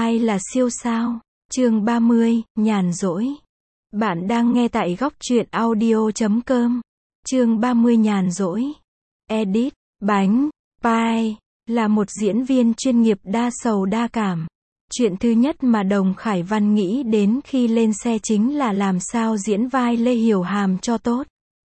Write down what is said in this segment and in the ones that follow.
Ai là siêu sao? Chương 30, nhàn rỗi. Bạn đang nghe tại góc truyện audio.com. Chương 30 nhàn rỗi. Edit, bánh, pie, là một diễn viên chuyên nghiệp đa sầu đa cảm. Chuyện thứ nhất mà Đồng Khải Văn nghĩ đến khi lên xe chính là làm sao diễn vai Lê Hiểu Hàm cho tốt.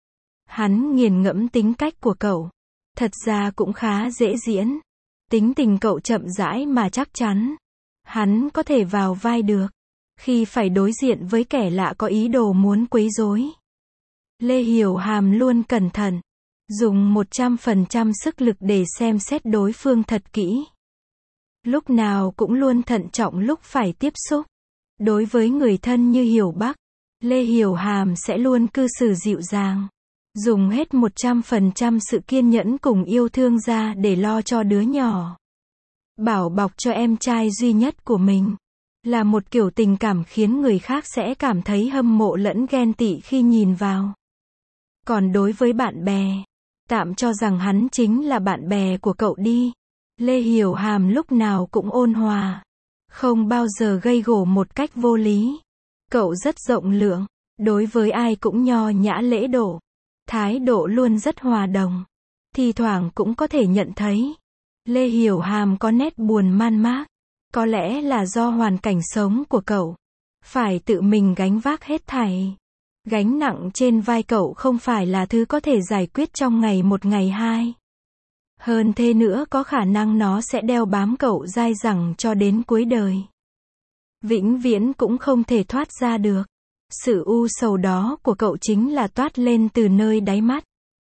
Hắn nghiền ngẫm tính cách của cậu. Thật ra cũng khá dễ diễn. Tính tình cậu chậm rãi mà chắc chắn. Hắn có thể vào vai được. Khi phải đối diện với kẻ lạ có ý đồ muốn quấy rối. Lê Hiểu Hàm luôn cẩn thận. Dùng 100% sức lực để xem xét đối phương thật kỹ. Lúc nào cũng luôn thận trọng lúc phải tiếp xúc. Đối với người thân như Hiểu Bắc, Lê Hiểu Hàm sẽ luôn cư xử dịu dàng. Dùng hết 100% sự kiên nhẫn cùng yêu thương ra để lo cho đứa nhỏ. Bảo bọc cho em trai duy nhất của mình. Là một kiểu tình cảm khiến người khác sẽ cảm thấy hâm mộ lẫn ghen tị khi nhìn vào. Còn đối với bạn bè, tạm cho rằng hắn chính là bạn bè của cậu đi. Lê Hiểu Hàm lúc nào cũng ôn hòa. Không bao giờ gây gổ một cách vô lý. Cậu rất rộng lượng. Đối với ai cũng nho nhã lễ độ. Thái độ luôn rất hòa đồng. Thi thoảng cũng có thể nhận thấy Lê Hiểu Hàm có nét buồn man mác. Có lẽ là do hoàn cảnh sống của cậu. Phải tự mình gánh vác hết thảy. Gánh nặng trên vai cậu không phải là thứ có thể giải quyết trong ngày một ngày hai. Hơn thế nữa có khả năng nó sẽ đeo bám cậu dai dẳng cho đến cuối đời. Vĩnh viễn cũng không thể thoát ra được. Sự u sầu đó của cậu chính là toát lên từ nơi đáy mắt.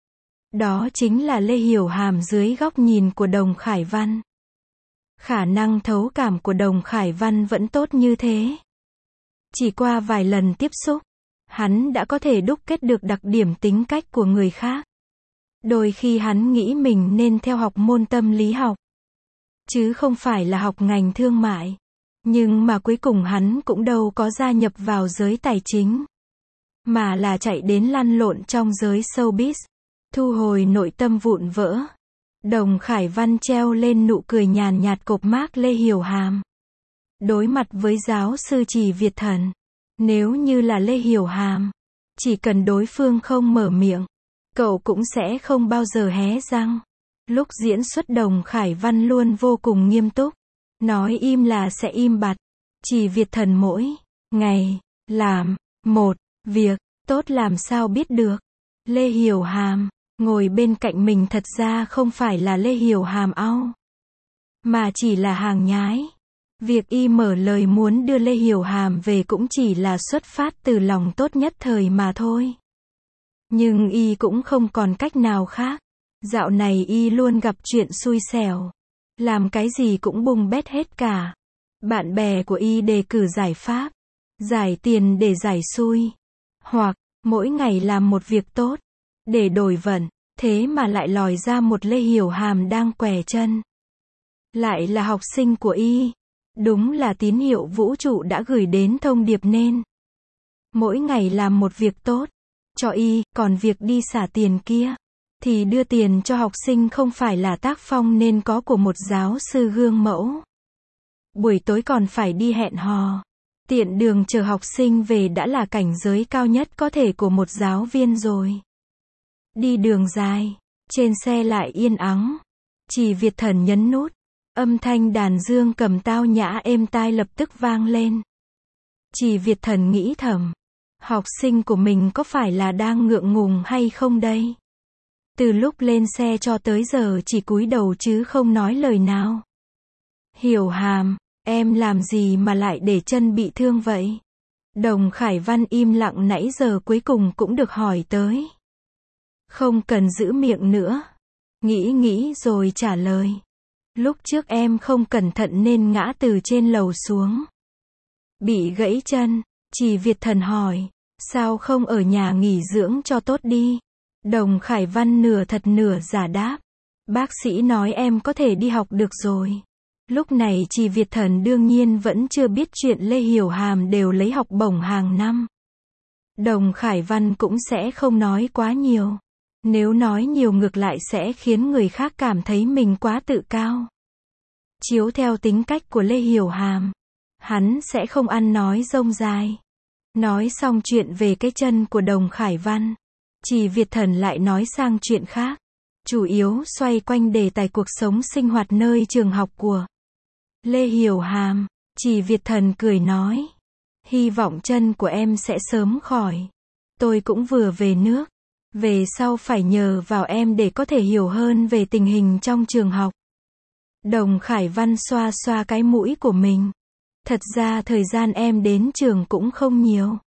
Đó chính là Lê Hiểu Hàm dưới góc nhìn của Đồng Khải Văn. Khả năng thấu cảm của Đồng Khải Văn vẫn tốt như thế. Chỉ qua vài lần tiếp xúc, hắn đã có thể đúc kết được đặc điểm tính cách của người khác. Đôi khi hắn nghĩ mình nên theo học môn tâm lý học, chứ không phải là học ngành thương mại. Nhưng mà cuối cùng hắn cũng đâu có gia nhập vào giới tài chính, mà là chạy đến lăn lộn trong giới showbiz, thu hồi nội tâm vụn vỡ. Đồng Khải Văn treo lên nụ cười nhàn nhạt cộp mác Lê Hiểu Hàm. Đối mặt với giáo sư Trì Việt Thần, nếu như là Lê Hiểu Hàm, chỉ cần đối phương không mở miệng, cậu cũng sẽ không bao giờ hé răng. Lúc diễn xuất Đồng Khải Văn luôn vô cùng nghiêm túc. Nói im là sẽ im bặt. Trì Việt Thần mỗi ngày làm một việc tốt làm sao biết được. Lê Hiểu Hàm ngồi bên cạnh mình thật ra không phải là Lê Hiểu Hàm ao, mà chỉ là hàng nhái. Việc y mở lời muốn đưa Lê Hiểu Hàm về cũng chỉ là xuất phát từ lòng tốt nhất thời mà thôi. Nhưng y cũng không còn cách nào khác. Dạo này y luôn gặp chuyện xui xẻo. Làm cái gì cũng bung bét hết cả. Bạn bè của y đề cử giải pháp, giải tiền để giải xui. Hoặc, mỗi ngày làm một việc tốt, để đổi vận. Thế mà lại lòi ra một Lê Hiểu Hàm đang què chân. Lại là học sinh của y. Đúng là tín hiệu vũ trụ đã gửi đến thông điệp nên. Mỗi ngày làm một việc tốt cho y, còn việc đi xả tiền kia thì đưa tiền cho học sinh không phải là tác phong nên có của một giáo sư gương mẫu. Buổi tối còn phải đi hẹn hò, tiện đường chờ học sinh về đã là cảnh giới cao nhất có thể của một giáo viên rồi. Đi đường dài, trên xe lại yên ắng. Trì Việt Thần nhấn nút, âm thanh đàn dương cầm tao nhã êm tai lập tức vang lên. Trì Việt Thần nghĩ thầm, học sinh của mình có phải là đang ngượng ngùng hay không đây? Từ lúc lên xe cho tới giờ chỉ cúi đầu chứ không nói lời nào. Hiểu Hàm, em làm gì mà lại để chân bị thương vậy? Đồng Khải Văn im lặng nãy giờ cuối cùng cũng được hỏi tới. Không cần giữ miệng nữa. Nghĩ rồi trả lời. Lúc trước em không cẩn thận nên ngã từ trên lầu xuống. Bị gãy chân. Trì Việt Thần hỏi, sao không ở nhà nghỉ dưỡng cho tốt đi? Đồng Khải Văn nửa thật nửa giả đáp. Bác sĩ nói em có thể đi học được rồi. Lúc này Trì Việt Thần đương nhiên vẫn chưa biết chuyện Lê Hiểu Hàm đều lấy học bổng hàng năm. Đồng Khải Văn cũng sẽ không nói quá nhiều. Nếu nói nhiều ngược lại sẽ khiến người khác cảm thấy mình quá tự cao. Chiếu theo tính cách của Lê Hiểu Hàm, Hắn sẽ không ăn nói rông dài. Nói xong chuyện về cái chân của Đồng Khải Văn, Trì Việt Thần lại nói sang chuyện khác. Chủ yếu xoay quanh đề tài cuộc sống sinh hoạt nơi trường học của Lê Hiểu Hàm. Trì Việt Thần cười nói. Hy vọng chân của em sẽ sớm khỏi. Tôi cũng vừa về nước. Về sau phải nhờ vào em để có thể hiểu hơn về tình hình trong trường học. Đồng Khải Văn xoa xoa cái mũi của mình. Thật ra thời gian em đến trường cũng không nhiều.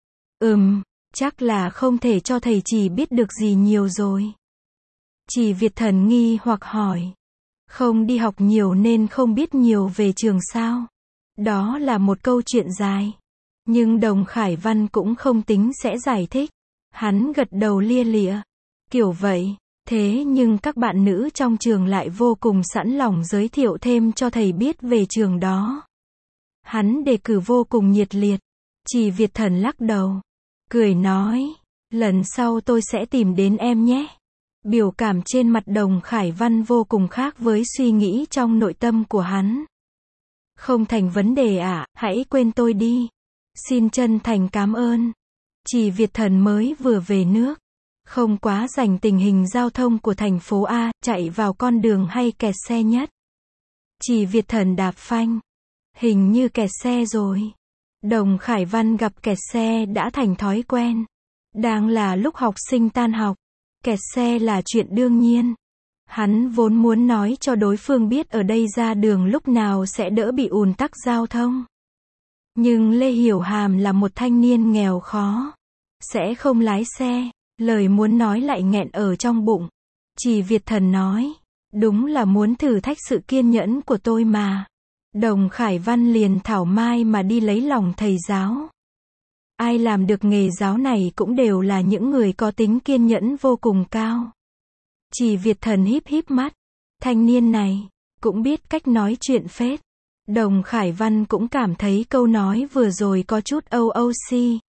Chắc là không thể cho thầy Trì biết được gì nhiều rồi. Trì Việt Thần nghi hoặc hỏi. Không đi học nhiều nên không biết nhiều về trường sao? Đó là một câu chuyện dài. Nhưng Đồng Khải Văn cũng không tính sẽ giải thích. Hắn gật đầu lia lịa. Kiểu vậy. Thế nhưng các bạn nữ trong trường lại vô cùng sẵn lòng giới thiệu thêm cho thầy biết về trường đó. Hắn đề cử vô cùng nhiệt liệt. Trì Việt Thần lắc đầu. Cười nói. Lần sau tôi sẽ tìm đến em nhé. Biểu cảm trên mặt Đồng Khải Văn vô cùng khác với suy nghĩ trong nội tâm của hắn. Không thành vấn đề ạ, hãy quên tôi đi. Xin chân thành cảm ơn. Trì Việt Thần mới vừa về nước. Không quá rành tình hình giao thông của thành phố A, chạy vào con đường hay kẹt xe nhất. Trì Việt Thần đạp phanh. Hình như kẹt xe rồi. Đồng Khải Văn gặp kẹt xe đã thành thói quen. Đang là lúc học sinh tan học. Kẹt xe là chuyện đương nhiên. Hắn vốn muốn nói cho đối phương biết ở đây ra đường lúc nào sẽ đỡ bị ùn tắc giao thông. Nhưng Lê Hiểu Hàm là một thanh niên nghèo khó. Sẽ không lái xe. Lời muốn nói lại nghẹn ở trong bụng. Trì Việt Thần nói. Đúng là muốn thử thách sự kiên nhẫn của tôi mà. Đồng Khải Văn liền thảo mai mà đi lấy lòng thầy giáo. Ai làm được nghề giáo này cũng đều là những người có tính kiên nhẫn vô cùng cao. Trì Việt Thần híp híp mắt. Thanh niên này, cũng biết cách nói chuyện phết. Đồng Khải Văn cũng cảm thấy câu nói vừa rồi có chút OOC.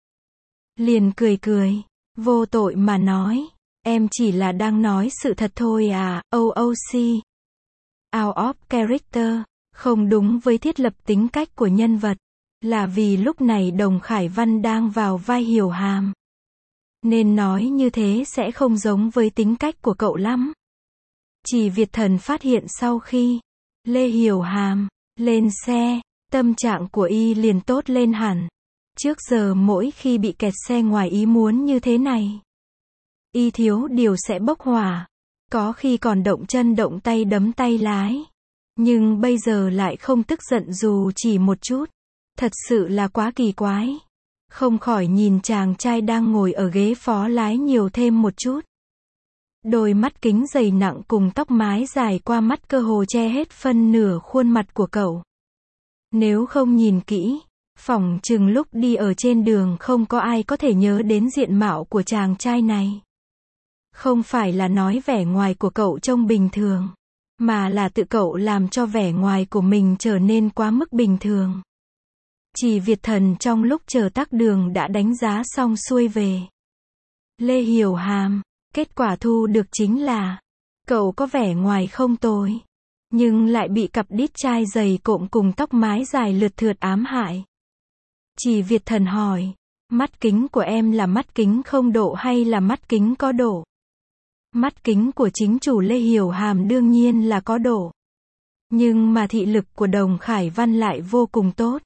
Liền cười cười, vô tội mà nói. Em chỉ là đang nói sự thật thôi à, OOC. Out of character, không đúng với thiết lập tính cách của nhân vật. Là vì lúc này Đồng Khải Văn đang vào vai Hiểu Hàm. Nên nói như thế sẽ không giống với tính cách của cậu lắm. Trì Việt Thần phát hiện sau khi Lê Hiểu Hàm lên xe, tâm trạng của y liền tốt lên hẳn. Trước giờ mỗi khi bị kẹt xe ngoài ý muốn như thế này, y thiếu điều sẽ bốc hỏa. Có khi còn động chân động tay đấm tay lái. Nhưng bây giờ lại không tức giận dù chỉ một chút. Thật sự là quá kỳ quái. Không khỏi nhìn chàng trai đang ngồi ở ghế phó lái nhiều thêm một chút. Đôi mắt kính dày nặng cùng tóc mái dài qua mắt cơ hồ che hết phân nửa khuôn mặt của cậu. Nếu không nhìn kỹ, phỏng chừng lúc đi ở trên đường không có ai có thể nhớ đến diện mạo của chàng trai này. Không phải là nói vẻ ngoài của cậu trông bình thường, mà là tự cậu làm cho vẻ ngoài của mình trở nên quá mức bình thường. Trì Việt Thần trong lúc chờ tắc đường đã đánh giá xong xuôi về Lê Hiểu Hàm. Kết quả thu được chính là cậu có vẻ ngoài không tồi, nhưng lại bị cặp đít trai dày cộm cùng tóc mái dài lượt thượt ám hại. Trì Việt Thần hỏi, mắt kính của em là mắt kính không độ hay là mắt kính có độ? Mắt kính của chính chủ Lê Hiểu Hàm đương nhiên là có độ. Nhưng mà thị lực của Đồng Khải Văn lại vô cùng tốt.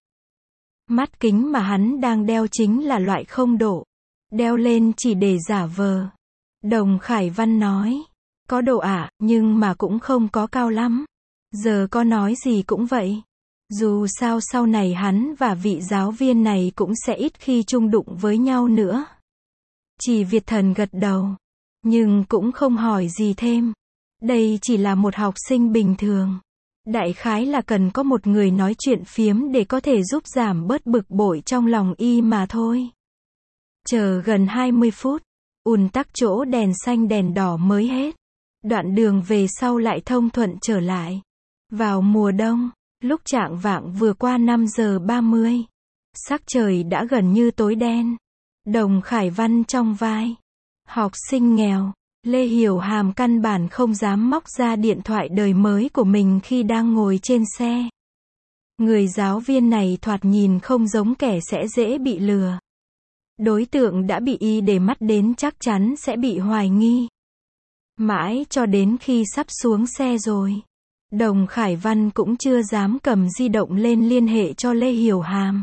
Mắt kính mà hắn đang đeo chính là loại không độ. Đeo lên chỉ để giả vờ. Đồng Khải Văn nói, có độ ạ, nhưng mà cũng không có cao lắm. Giờ có nói gì cũng vậy. Dù sao sau này hắn và vị giáo viên này cũng sẽ ít khi chung đụng với nhau nữa. Trì Việt Thần gật đầu, nhưng cũng không hỏi gì thêm. Đây chỉ là một học sinh bình thường. Đại khái là cần có một người nói chuyện phiếm để có thể giúp giảm bớt bực bội trong lòng y mà thôi. Chờ gần 20 phút, ùn tắc chỗ đèn xanh đèn đỏ mới hết. Đoạn đường về sau lại thông thuận trở lại. Vào mùa đông, lúc chạng vạng vừa qua 5 giờ 30, sắc trời đã gần như tối đen. Đồng Khải Văn trong vai học sinh nghèo, Lê Hiểu Hàm căn bản không dám móc ra điện thoại đời mới của mình khi đang ngồi trên xe. Người giáo viên này thoạt nhìn không giống kẻ sẽ dễ bị lừa. Đối tượng đã bị y để mắt đến chắc chắn sẽ bị hoài nghi. Mãi cho đến khi sắp xuống xe rồi, Đồng Khải Văn cũng chưa dám cầm di động lên liên hệ cho Lê Hiểu Hàm.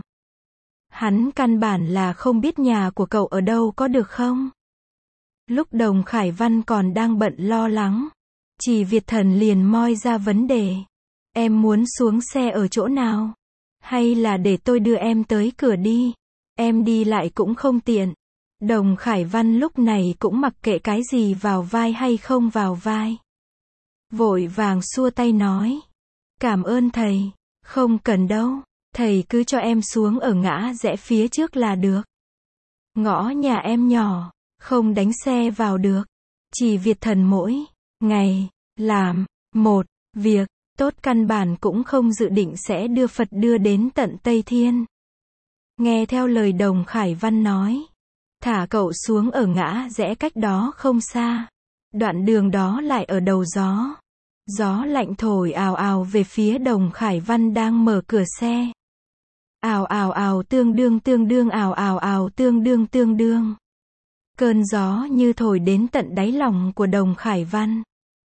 Hắn căn bản là không biết nhà của cậu ở đâu có được không? Lúc Đồng Khải Văn còn đang bận lo lắng, Trì Việt Thần liền moi ra vấn đề. Em muốn xuống xe ở chỗ nào? Hay là để tôi đưa em tới cửa đi? Em đi lại cũng không tiện. Đồng Khải Văn lúc này cũng mặc kệ cái gì vào vai hay không vào vai. Vội vàng xua tay nói. Cảm ơn thầy. Không cần đâu. Thầy cứ cho em xuống ở ngã rẽ phía trước là được. Ngõ nhà em nhỏ, không đánh xe vào được. Trì Việt Thần mỗi ngày làm một việc tốt, căn bản cũng không dự định sẽ đưa Phật đưa đến tận Tây Thiên. Nghe theo lời Đồng Khải Văn nói, thả cậu xuống ở ngã rẽ cách đó không xa. Đoạn đường đó lại ở đầu gió. Gió lạnh thổi ào ào về phía Đồng Khải Văn đang mở cửa xe. Ào ào ào tương đương ào ào ào tương đương. Cơn gió như thổi đến tận đáy lòng của Đồng Khải Văn.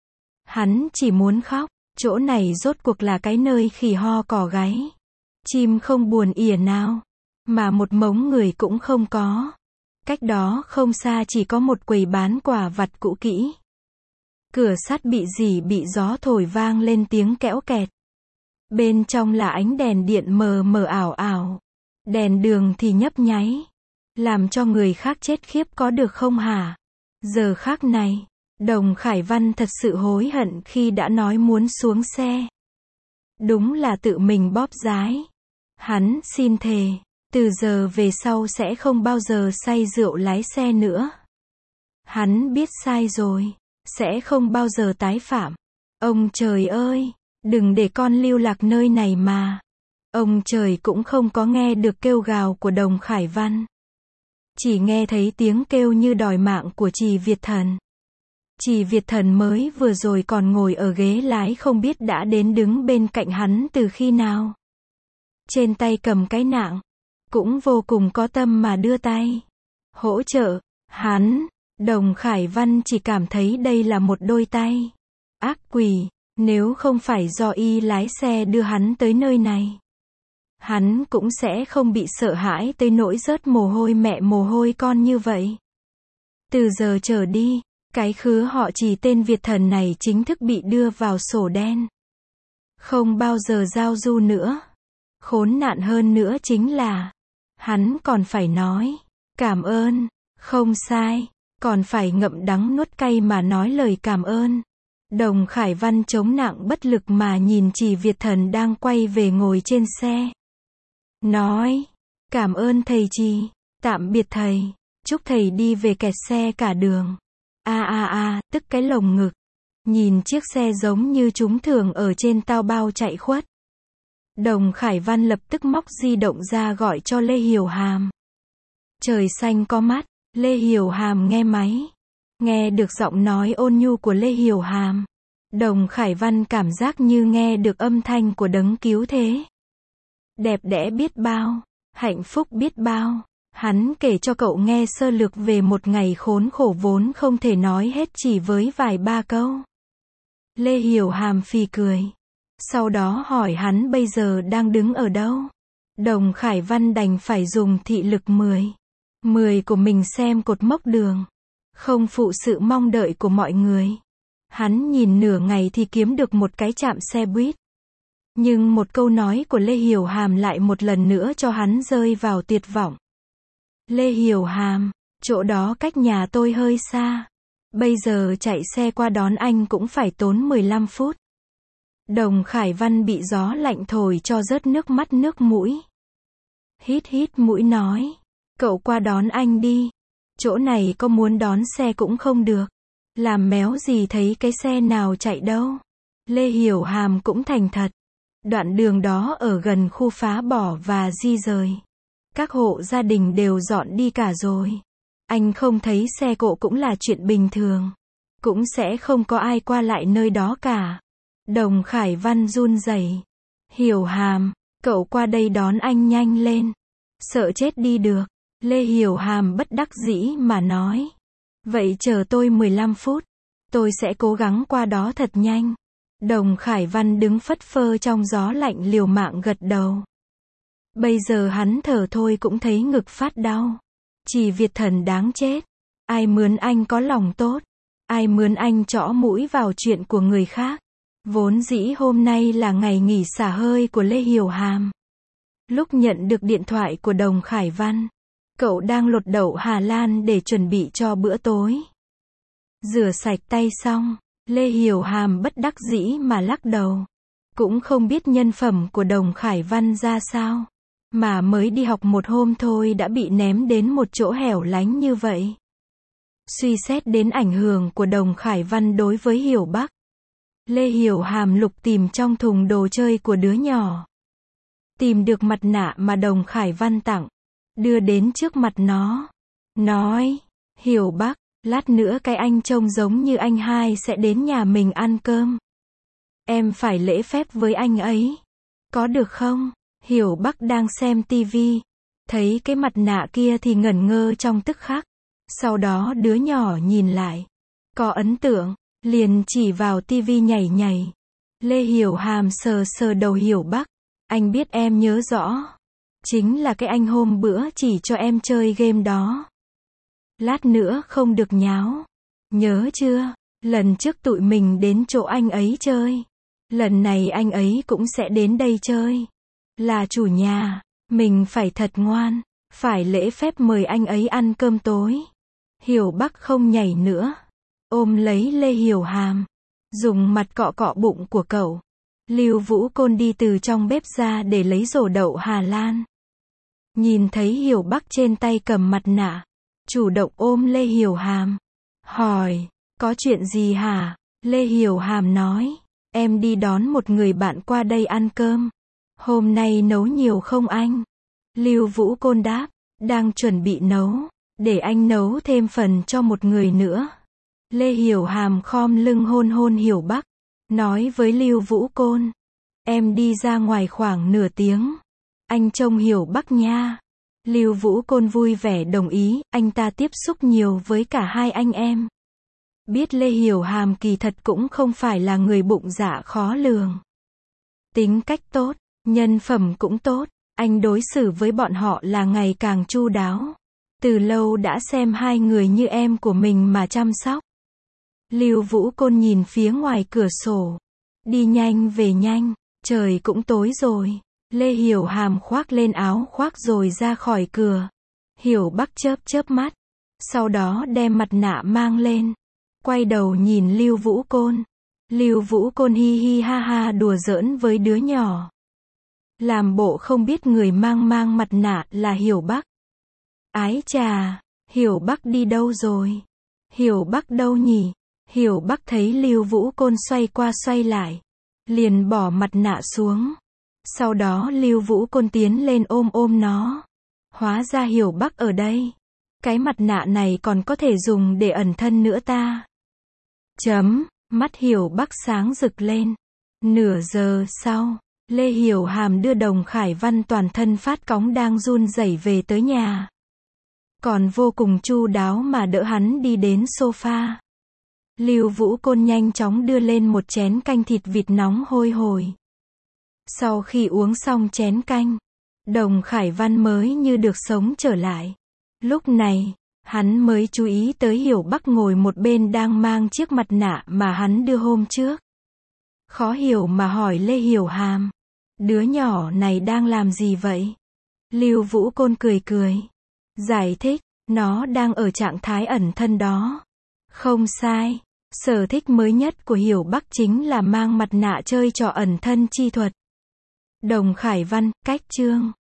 Hắn chỉ muốn khóc, chỗ này rốt cuộc là cái nơi khỉ ho cò gáy. Chim không buồn ỉa nào, mà một mống người cũng không có. Cách đó không xa chỉ có một quầy bán quà vặt cũ kỹ. Cửa sắt bị rỉ bị gió thổi vang lên tiếng kẽo kẹt. Bên trong là ánh đèn điện mờ mờ ảo ảo. Đèn đường thì nhấp nháy. Làm cho người khác chết khiếp có được không hả? Giờ khắc này, Đồng Khải Văn thật sự hối hận khi đã nói muốn xuống xe. Đúng là tự mình bóp dái. Hắn xin thề, từ giờ về sau sẽ không bao giờ say rượu lái xe nữa. Hắn biết sai rồi, sẽ không bao giờ tái phạm. Ông trời ơi, đừng để con lưu lạc nơi này mà. Ông trời cũng không có nghe được kêu gào của Đồng Khải Văn. Chỉ nghe thấy tiếng kêu như đòi mạng của Trì Việt Thần. Trì Việt Thần mới vừa rồi còn ngồi ở ghế lái không biết đã đến đứng bên cạnh hắn từ khi nào. Trên tay cầm cái nạng, cũng vô cùng có tâm mà đưa tay hỗ trợ hắn. Đồng Khải Văn chỉ cảm thấy đây là một đôi tay ác quỷ, nếu không phải do y lái xe đưa hắn tới nơi này, hắn cũng sẽ không bị sợ hãi tới nỗi rớt mồ hôi mẹ mồ hôi con như vậy. Từ giờ trở đi, cái khứa họ Trì tên Việt Thần này chính thức bị đưa vào sổ đen. Không bao giờ giao du nữa. Khốn nạn hơn nữa chính là, hắn còn phải nói cảm ơn, không sai, còn phải ngậm đắng nuốt cay mà nói lời cảm ơn. Đồng Khải Văn chống nặng bất lực mà nhìn Trì Việt Thần đang quay về ngồi trên xe. Nói, cảm ơn thầy Trì, tạm biệt thầy, chúc thầy đi về kẹt xe cả đường. Tức cái lồng ngực. Nhìn chiếc xe giống như chúng thường ở trên tao bao chạy khuất. Đồng Khải Văn lập tức móc di động ra gọi cho Lê Hiểu Hàm. Trời xanh có mắt, Lê Hiểu Hàm nghe máy. Nghe được giọng nói ôn nhu của Lê Hiểu Hàm, Đồng Khải Văn cảm giác như nghe được âm thanh của đấng cứu thế. Đẹp đẽ biết bao, hạnh phúc biết bao. Hắn kể cho cậu nghe sơ lược về một ngày khốn khổ vốn không thể nói hết chỉ với vài ba câu. Lê Hiểu Hàm phì cười. Sau đó hỏi hắn bây giờ đang đứng ở đâu. Đồng Khải Văn đành phải dùng thị lực 10 của mình xem cột mốc đường. Không phụ sự mong đợi của mọi người. Hắn nhìn nửa ngày thì kiếm được một cái trạm xe buýt. Nhưng một câu nói của Lê Hiểu Hàm lại một lần nữa cho hắn rơi vào tuyệt vọng. Lê Hiểu Hàm, chỗ đó cách nhà tôi hơi xa. Bây giờ chạy xe qua đón anh cũng phải tốn 15 phút. Đồng Khải Văn bị gió lạnh thổi cho rớt nước mắt nước mũi. Hít mũi nói, cậu qua đón anh đi. Chỗ này có muốn đón xe cũng không được. Làm méo gì thấy cái xe nào chạy đâu. Lê Hiểu Hàm cũng thành thật. Đoạn đường đó ở gần khu phá bỏ và di rời. Các hộ gia đình đều dọn đi cả rồi. Anh không thấy xe cộ cũng là chuyện bình thường. Cũng sẽ không có ai qua lại nơi đó cả. Đồng Khải Văn run rẩy. Hiểu Hàm, Cậu qua đây đón anh nhanh lên. Sợ chết đi được. Lê Hiểu Hàm bất đắc dĩ mà nói. Vậy chờ tôi 15 phút. Tôi sẽ cố gắng qua đó thật nhanh. Đồng Khải Văn đứng phất phơ trong gió lạnh liều mạng gật đầu. Bây giờ hắn thở thôi cũng thấy ngực phát đau. Chỉ Việt Thần đáng chết. Ai mướn anh có lòng tốt. Ai mướn anh trõ mũi vào chuyện của người khác. Vốn dĩ hôm nay là ngày nghỉ xả hơi của Lê Hiểu Hàm. Lúc nhận được điện thoại của Đồng Khải Văn, cậu đang lột đậu Hà Lan để chuẩn bị cho bữa tối. Rửa sạch tay xong, Lê Hiểu Hàm bất đắc dĩ mà lắc đầu. Cũng không biết nhân phẩm của Đồng Khải Văn ra sao. Mà mới đi học một hôm thôi đã bị ném đến một chỗ hẻo lánh như vậy. Suy xét đến ảnh hưởng của Đồng Khải Văn đối với Hiểu Bắc, Lê Hiểu Hàm lục tìm trong thùng đồ chơi của đứa nhỏ. Tìm được mặt nạ mà Đồng Khải Văn tặng. Đưa đến trước mặt nó. Nói, Hiểu Bắc, lát nữa cái anh trông giống như anh hai sẽ đến nhà mình ăn cơm. Em phải lễ phép với anh ấy. Có được không? Hiểu Bắc đang xem tivi. Thấy cái mặt nạ kia thì ngẩn ngơ trong tức khắc. Sau đó đứa nhỏ nhìn lại. Có ấn tượng. Liền chỉ vào tivi nhảy nhảy. Lê Hiểu Hàm sờ sờ đầu Hiểu Bắc. Anh biết em nhớ rõ. Chính là cái anh hôm bữa chỉ cho em chơi game đó. Lát nữa không được nháo. Nhớ chưa? Lần trước tụi mình đến chỗ anh ấy chơi. Lần này anh ấy cũng sẽ đến đây chơi. Là chủ nhà. Mình phải thật ngoan. Phải lễ phép mời anh ấy ăn cơm tối. Hiểu Bắc không nhảy nữa. Ôm lấy Lê Hiểu Hàm. Dùng mặt cọ cọ bụng của cậu. Lưu Vũ Côn đi từ trong bếp ra để lấy rổ đậu Hà Lan. Nhìn thấy Hiểu Bắc trên tay cầm mặt nạ. Chủ động ôm Lê Hiểu Hàm. Hỏi, có chuyện gì hả? Lê Hiểu Hàm nói, em đi đón một người bạn qua đây ăn cơm. Hôm nay nấu nhiều không anh? Lưu Vũ Côn đáp, đang chuẩn bị nấu. Để anh nấu thêm phần cho một người nữa. Lê Hiểu Hàm khom lưng hôn hôn Hiểu Bắc. Nói với Lưu Vũ Côn. Em đi ra ngoài khoảng nửa tiếng. Anh trông Hiểu Bắc nha. Lưu Vũ Côn vui vẻ đồng ý. Anh ta tiếp xúc nhiều với cả hai anh em. Biết Lê Hiểu Hàm kỳ thật cũng không phải là người bụng dạ khó lường. Tính cách tốt. Nhân phẩm cũng tốt. Anh đối xử với bọn họ là ngày càng chu đáo. Từ lâu đã xem hai người như em của mình mà chăm sóc. Lưu Vũ Côn nhìn phía ngoài cửa sổ. Đi nhanh về nhanh, trời cũng tối rồi. Lê Hiểu Hàm khoác lên áo khoác rồi ra khỏi cửa. Hiểu Bắc chớp chớp mắt. Sau đó đem mặt nạ mang lên. Quay đầu nhìn Lưu Vũ Côn. Lưu Vũ Côn hi hi ha ha đùa giỡn với đứa nhỏ. Làm bộ không biết người mang mặt nạ là Hiểu Bắc. Ái chà, Hiểu Bắc đi đâu rồi? Hiểu Bắc đâu nhỉ? Hiểu Bắc thấy Lưu Vũ Côn xoay qua xoay lại. Liền bỏ mặt nạ xuống. Sau đó Lưu Vũ Côn tiến lên ôm nó. Hóa ra Hiểu Bắc ở đây. Cái mặt nạ này còn có thể dùng để ẩn thân nữa ta. Mắt Hiểu Bắc sáng rực lên. Nửa giờ sau, Lê Hiểu Hàm đưa Đồng Khải Văn toàn thân phát cóng đang run rẩy về tới nhà. Còn vô cùng chu đáo mà đỡ hắn đi đến sofa. Lưu Vũ Côn nhanh chóng đưa lên một chén canh thịt vịt nóng hôi hổi. Sau khi uống xong chén canh, Đồng Khải Văn mới như được sống trở lại. Lúc này, hắn mới chú ý tới Hiểu Bắc ngồi một bên đang mang chiếc mặt nạ mà hắn đưa hôm trước. Khó hiểu mà hỏi Lê Hiểu Hàm. Đứa nhỏ này đang làm gì vậy? Lưu Vũ Côn cười cười. Giải thích, nó đang ở trạng thái ẩn thân đó. Không sai. Sở thích mới nhất của Hiểu Bắc chính là mang mặt nạ chơi trò ẩn thân chi thuật. Đồng Khải Văn, cách chương